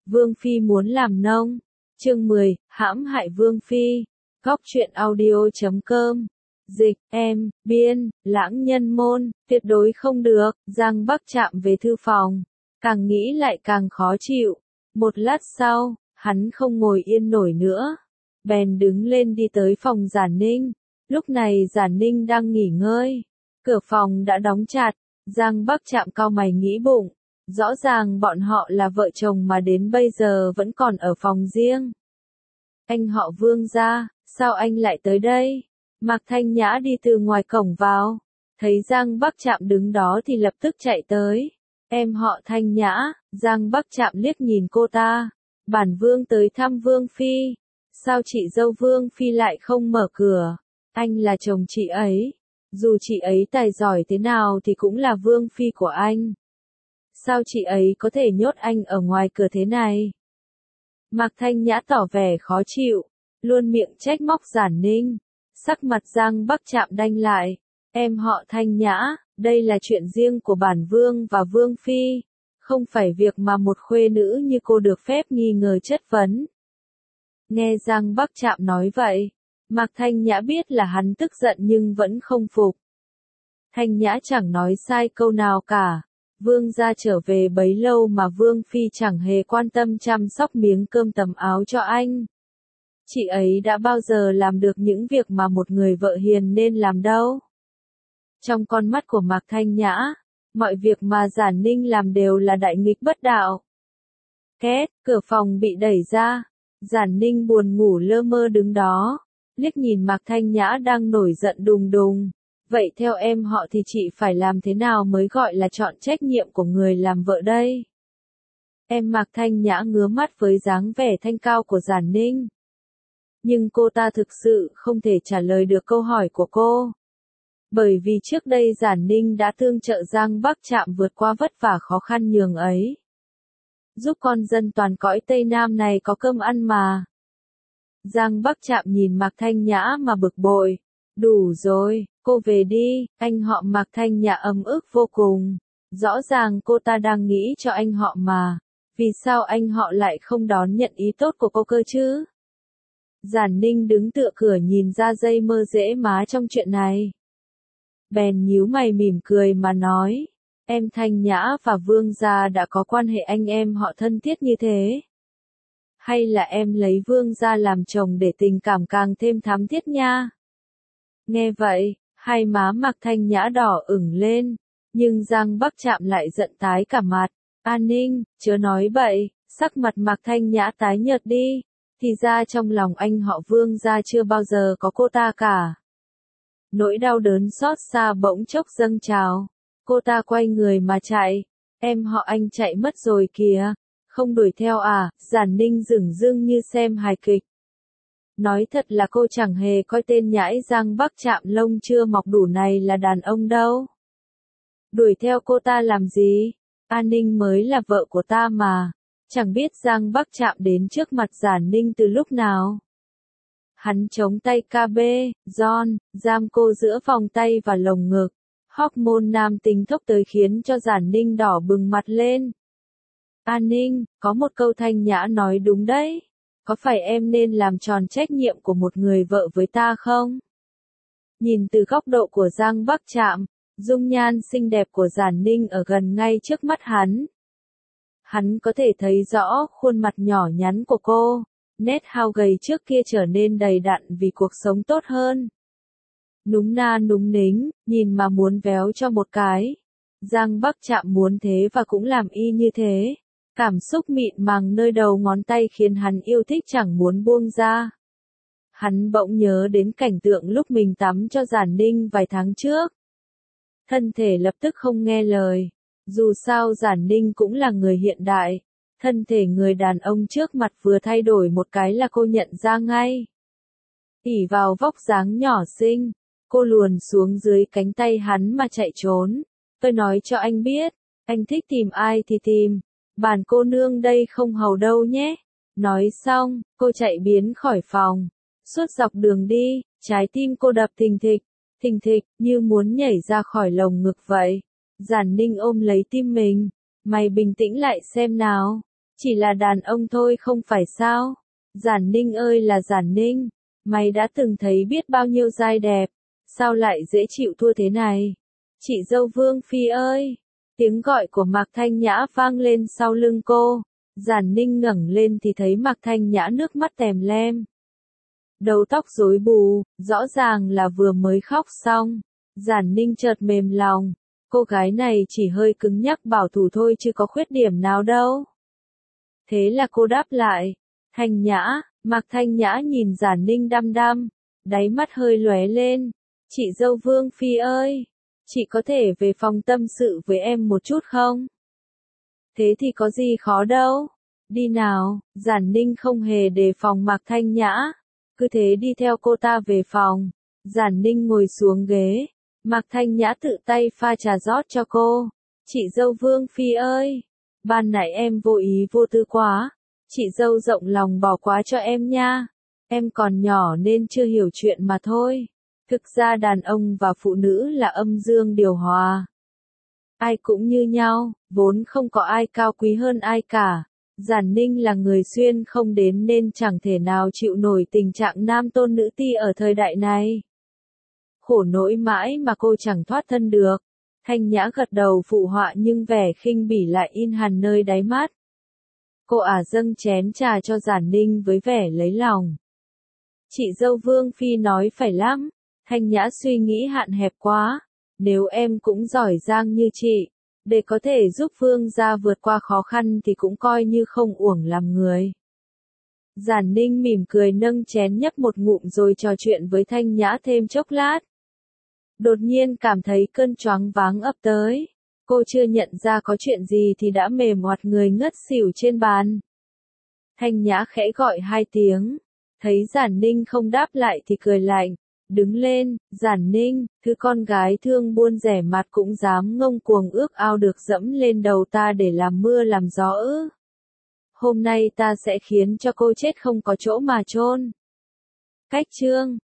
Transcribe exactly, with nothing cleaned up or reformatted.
Vương Phi muốn làm nông. Chương mười, hãm hại Vương Phi. Góc truyện audio chấm com. Dịch, em, biên, lãng nhân môn, tuyệt đối không được. Giang Bắc chạm về thư phòng. Càng nghĩ lại càng khó chịu. Một lát sau, hắn không ngồi yên nổi nữa. Bèn đứng lên đi tới phòng Giản Ninh. Lúc này Giản Ninh đang nghỉ ngơi. Cửa phòng đã đóng chặt. Giang Bắc chạm cau mày nghĩ bụng. Rõ ràng bọn họ là vợ chồng mà đến bây giờ vẫn còn ở phòng riêng. Anh họ Vương gia, sao anh lại tới đây? Mạc Thanh Nhã đi từ ngoài cổng vào. Thấy Giang Bắc chạm đứng đó thì lập tức chạy tới. Em họ Thanh Nhã. Giang Bắc chạm liếc nhìn cô ta. Bản Vương tới thăm Vương Phi. Sao chị dâu Vương Phi lại không mở cửa? Anh là chồng chị ấy. Dù chị ấy tài giỏi thế nào thì cũng là Vương Phi của anh. Sao chị ấy có thể nhốt anh ở ngoài cửa thế này? Mạc Thanh Nhã tỏ vẻ khó chịu, luôn miệng trách móc Giản Ninh. Sắc mặt Giang Bắc chạm đanh lại. Em họ Thanh Nhã, đây là chuyện riêng của bản Vương và Vương Phi. Không phải việc mà một khuê nữ như cô được phép nghi ngờ chất vấn. Nghe Giang Bắc chạm nói vậy, Mạc Thanh Nhã biết là hắn tức giận nhưng vẫn không phục. Thanh Nhã chẳng nói sai câu nào cả. Vương gia trở về bấy lâu mà Vương Phi chẳng hề quan tâm chăm sóc miếng cơm tầm áo cho anh. Chị ấy đã bao giờ làm được những việc mà một người vợ hiền nên làm đâu. Trong con mắt của Mạc Thanh Nhã, mọi việc mà Giản Ninh làm đều là đại nghịch bất đạo. Két, cửa phòng bị đẩy ra. Giản Ninh buồn ngủ lơ mơ đứng đó, liếc nhìn Mạc Thanh Nhã đang nổi giận đùng đùng. Vậy theo em họ thì chị phải làm thế nào mới gọi là chọn trách nhiệm của người làm vợ đây? Em Mạc Thanh Nhã ngứa mắt với dáng vẻ thanh cao của Giản Ninh. Nhưng cô ta thực sự không thể trả lời được câu hỏi của cô. Bởi vì trước đây Giản Ninh đã tương trợ Giang Bắc chạm vượt qua vất vả khó khăn nhường ấy. Giúp con dân toàn cõi Tây Nam này có cơm ăn mà. Giang Bắc chạm nhìn Mạc Thanh Nhã mà bực bội. Đủ rồi, cô về đi. Anh họ Mạc Thanh Nhã ấm ức vô cùng. Rõ ràng cô ta đang nghĩ cho anh họ mà. Vì sao anh họ lại không đón nhận ý tốt của cô cơ chứ? Giản Ninh đứng tựa cửa nhìn ra dây mơ rễ má trong chuyện này. Bèn nhíu mày mỉm cười mà nói. Em Thanh Nhã và Vương gia đã có quan hệ anh em họ thân thiết như thế? Hay là em lấy Vương gia làm chồng để tình cảm càng thêm thắm thiết nha? Nghe vậy, hai má Mạc Thanh Nhã đỏ ửng lên, nhưng Giang Bắc chạm lại giận tái cả mặt. An Ninh, chớ nói bậy. Sắc mặt Mạc Thanh Nhã tái nhợt đi. Thì ra trong lòng anh họ Vương gia chưa bao giờ có cô ta cả. Nỗi đau đớn xót xa bỗng chốc dâng trào. Cô ta quay người mà chạy. Em họ anh chạy mất rồi kìa. Không đuổi theo à? Giản Ninh dửng dưng như xem hài kịch. Nói thật là cô chẳng hề coi tên nhãi Giang Bắc chạm lông chưa mọc đủ này là đàn ông đâu. Đuổi theo cô ta làm gì? An Ninh mới là vợ của ta mà. Chẳng biết Giang Bắc chạm đến trước mặt Giản Ninh từ lúc nào. Hắn chống tay ca bê, John, giam cô giữa vòng tay và lồng ngực. Hormone nam tính thốc tới khiến cho Giản Ninh đỏ bừng mặt lên. An Ninh, có một câu Thanh Nhã nói đúng đấy. Có phải em nên làm tròn trách nhiệm của một người vợ với ta không? Nhìn từ góc độ của Giang Bắc chạm, dung nhan xinh đẹp của Giản Ninh ở gần ngay trước mắt hắn. Hắn có thể thấy rõ khuôn mặt nhỏ nhắn của cô, nét hao gầy trước kia trở nên đầy đặn vì cuộc sống tốt hơn. Núng na núng nính, nhìn mà muốn véo cho một cái. Giang Bắc chạm muốn thế và cũng làm y như thế. Cảm xúc mịn màng nơi đầu ngón tay khiến hắn yêu thích chẳng muốn buông ra. Hắn bỗng nhớ đến cảnh tượng lúc mình tắm cho Giản Ninh vài tháng trước. Thân thể lập tức không nghe lời. Dù sao Giản Ninh cũng là người hiện đại. Thân thể người đàn ông trước mặt vừa thay đổi một cái là cô nhận ra ngay. ỷ vào vóc dáng nhỏ xinh, cô luồn xuống dưới cánh tay hắn mà chạy trốn. Tôi nói cho anh biết, anh thích tìm ai thì tìm. Bản cô nương đây không hầu đâu nhé. Nói xong, cô chạy biến khỏi phòng. Suốt dọc đường đi, trái tim cô đập thình thịch, thình thịch, như muốn nhảy ra khỏi lồng ngực vậy. Giản Ninh ôm lấy tim mình. Mày bình tĩnh lại xem nào. Chỉ là đàn ông thôi không phải sao? Giản Ninh ơi là Giản Ninh, mày đã từng thấy biết bao nhiêu giai đẹp, sao lại dễ chịu thua thế này? Chị dâu Vương Phi ơi! Tiếng gọi của Mạc Thanh Nhã vang lên sau lưng cô. Giản Ninh ngẩng lên thì thấy Mạc Thanh Nhã nước mắt tèm lem. Đầu tóc rối bù, rõ ràng là vừa mới khóc xong. Giản Ninh chợt mềm lòng. Cô gái này chỉ hơi cứng nhắc bảo thủ thôi chứ có khuyết điểm nào đâu. Thế là cô đáp lại. Thanh Nhã, Mạc Thanh Nhã nhìn Giản Ninh đăm đăm. Đáy mắt hơi lóe lên. Chị dâu Vương Phi ơi! Chị có thể về phòng tâm sự với em một chút không? Thế thì có gì khó đâu. Đi nào, Giản Ninh không hề đề phòng Mạc Thanh Nhã. Cứ thế đi theo cô ta về phòng. Giản Ninh ngồi xuống ghế. Mạc Thanh Nhã tự tay pha trà rót cho cô. Chị dâu Vương Phi ơi! Ban nãy em vô ý vô tư quá. Chị dâu rộng lòng bỏ qua cho em nha. Em còn nhỏ nên chưa hiểu chuyện mà thôi. Thực ra đàn ông và phụ nữ là âm dương điều hòa. Ai cũng như nhau, vốn không có ai cao quý hơn ai cả. Giản Ninh là người xuyên không đến nên chẳng thể nào chịu nổi tình trạng nam tôn nữ ti ở thời đại này. Khổ nỗi mãi mà cô chẳng thoát thân được. Thanh Nhã gật đầu phụ họa nhưng vẻ khinh bỉ lại in hằn nơi đáy mắt. Cô ả dâng chén trà cho Giản Ninh với vẻ lấy lòng. Chị dâu Vương Phi nói phải lắm. Thanh Nhã suy nghĩ hạn hẹp quá. Nếu em cũng giỏi giang như chị, để có thể giúp Vương gia vượt qua khó khăn thì cũng coi như không uổng làm người. Giản Ninh mỉm cười nâng chén nhấp một ngụm rồi trò chuyện với Thanh Nhã thêm chốc lát. Đột nhiên cảm thấy cơn choáng váng ập tới. Cô chưa nhận ra có chuyện gì thì đã mềm oặt người ngất xỉu trên bàn. Thanh Nhã khẽ gọi hai tiếng. Thấy Giản Ninh không đáp lại thì cười lạnh. Đứng lên, Giản Ninh, thứ con gái thương buôn rẻ mặt cũng dám ngông cuồng ước ao được dẫm lên đầu ta để làm mưa làm gió ư. Hôm nay ta sẽ khiến cho cô chết không có chỗ mà chôn. Cách chương